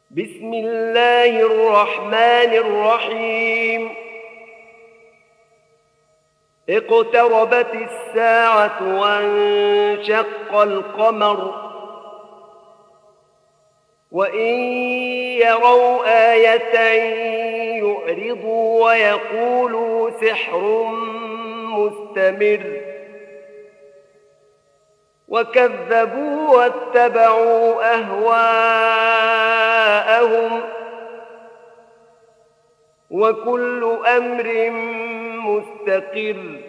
بسم الله الرحمن الرحيم اقتربت الساعة وانشق القمر وإن يروا آية يعرضوا ويقولوا سحر مستمر وكذبوا واتبعوا أهواءهم وكل أمر مستقر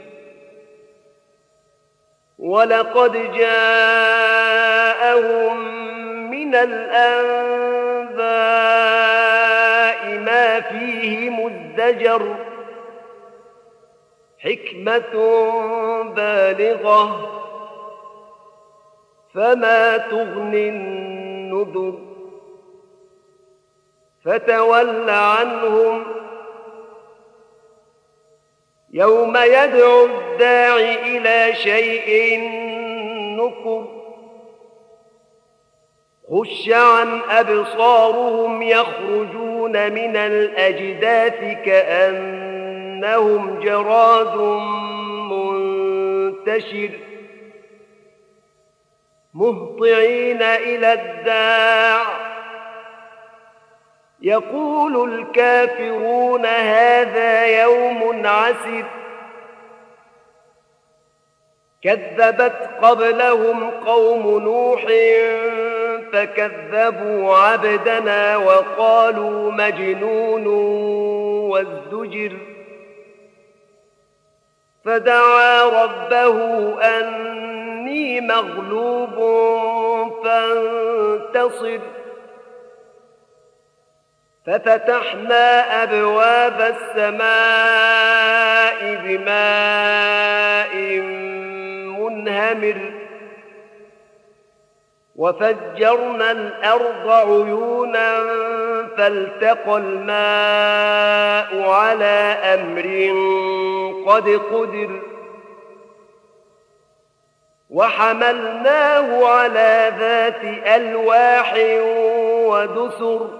ولقد جاءهم من الأنباء ما فيه مزدجر حكمة بالغة فما تغني النذر فتول عنهم يوم يدعو الداعي إلى شيء نكر خش عن أبصارهم يخرجون من الأجداث كأنهم جراد منتشر مهطعين إلى الداع يقول الكافرون هذا يوم عسر كذبت قبلهم قوم نوح فكذبوا عبدنا وقالوا مجنون وازدجر فدعا ربه أني مغلوب فانتصر ففتحنا أبواب السماء بماء منهمر وفجرنا الأرض عيونا فالتقى الماء على أمر قد قدر وحملناه على ذات ألواح ودسر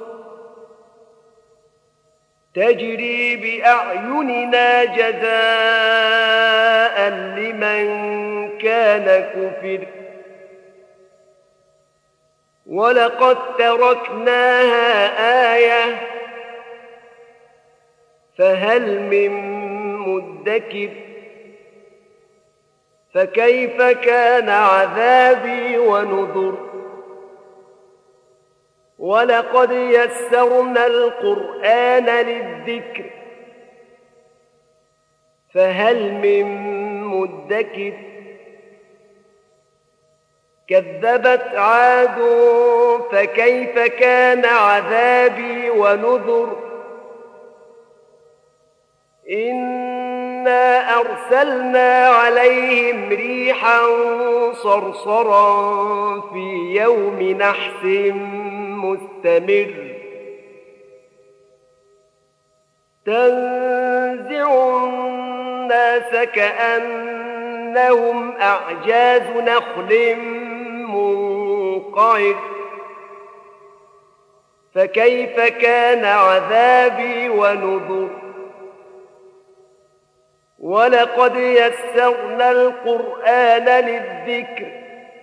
تجري بأعيننا جزاء لمن كان كفر ولقد تركناها آية فهل من مدكر فكيف كان عذابي ونذر ولقد يسرنا القرآن للذكر فهل من مدكر كذبت عاد فكيف كان عذابي ونذر إنا أرسلنا عليهم ريحا صرصرا في يوم نحس مستمر تنزع الناس كأنهم أعجاز نخل منقعر فكيف كان عذابي ونذر ولقد يسرنا القرآن للذكر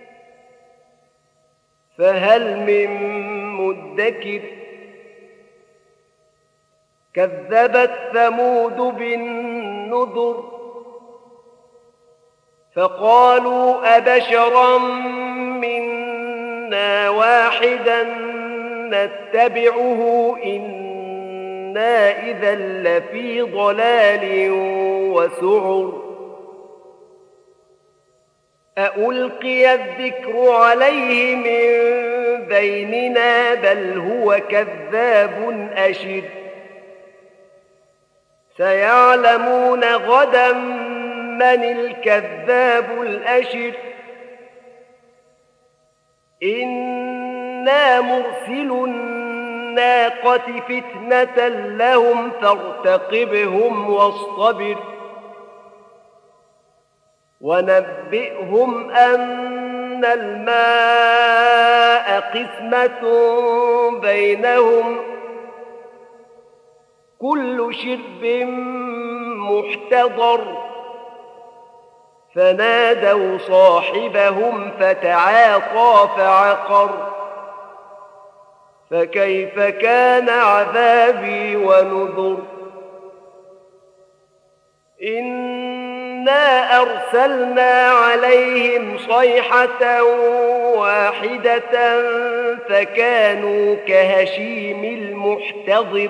فهل من مدكر كذبت ثمود بالنذر فقالوا أبشرا منا واحدا نتبعه إنا إذا لفي ضلال وسعر أألقي الذكر عليه من بيننا بل هو كذاب أشر سيعلمون غدا من الكذاب الأشر إنا مرسل الناقة فتنة لهم فارتقبهم واصطبر ونبئهم أن الماء قسمة بينهم كل شرب محتضر فنادوا صاحبهم فتعاطى فعقر فكيف كان عذابي ونذر إنا أرسلنا عليهم صيحة واحدة فكانوا كهشيم المحتضر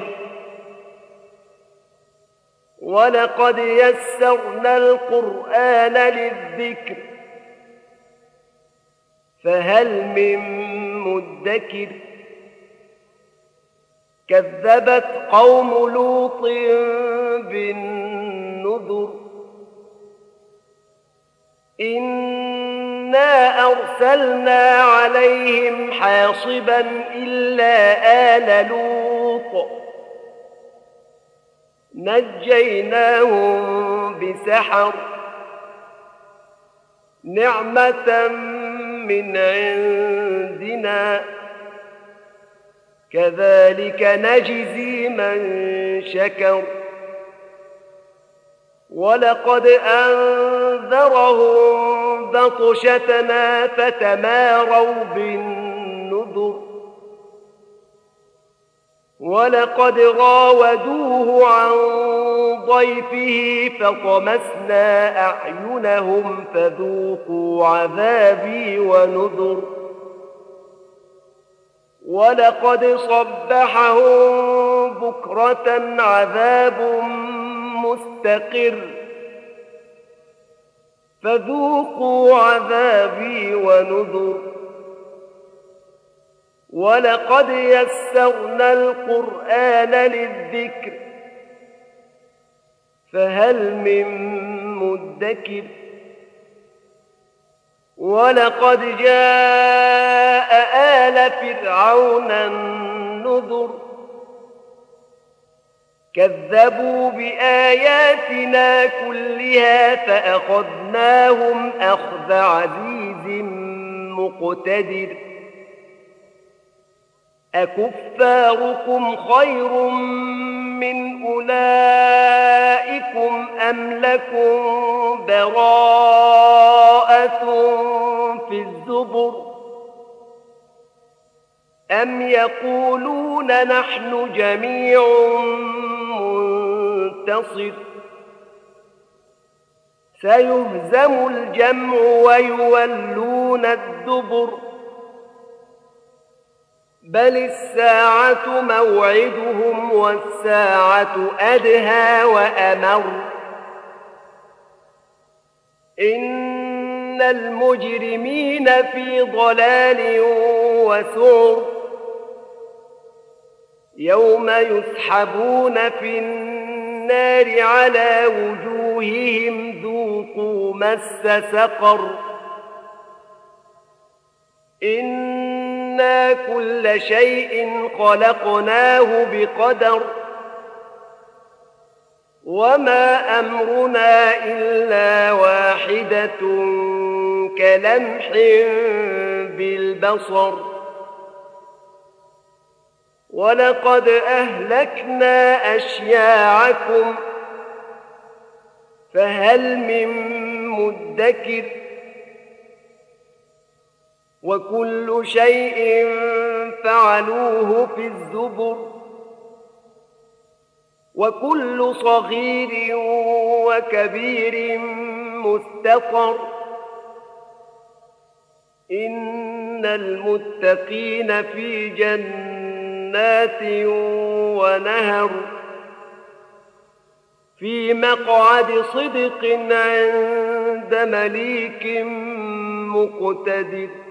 ولقد يسرنا القرآن للذكر فهل من مدكر كذبت قوم لوط بالنذر إنا أرسلنا عليهم حاصبا إلا آل لوط نجيناهم بسحر نعمة من عندنا كذلك نجزي من شكر ولقد أنذرهم بطشتنا فتماروا بالنذر ولقد راودوه عن ضيفه فطمسنا أعينهم فذوقوا عذابي ونذر ولقد صبحهم بكرة عذاب مستقر فذوقوا عذابي ونذر ولقد يسرنا القرآن للذكر فهل من مدكر ولقد جاء آل فرعون النذر كذبوا بآياتنا كلها فأخذناهم أخذ عزيز مقتدر أكفاركم خير من أولئكم أم لكم براءة في الزبر أم يقولون نحن جميع منتصر سيهزم الجمع ويولون الدبر بل الساعة موعدهم والساعة أدهى وأمر إن المجرمين في ضلال وسعر يوم يسحبون في النار على وجوههم ذوقوا مس سقر إنا كل شيء خلقناه بقدر وما أمرنا إلا واحدة كلمح بالبصر ولقد أهلكنا أشياعكم فهل من مدكر وكل شيء فعلوه في الزبر وكل صغير وكبير مستقر إن المتقين في جنات ونهر في مقعد صدق عند مليك مقتدر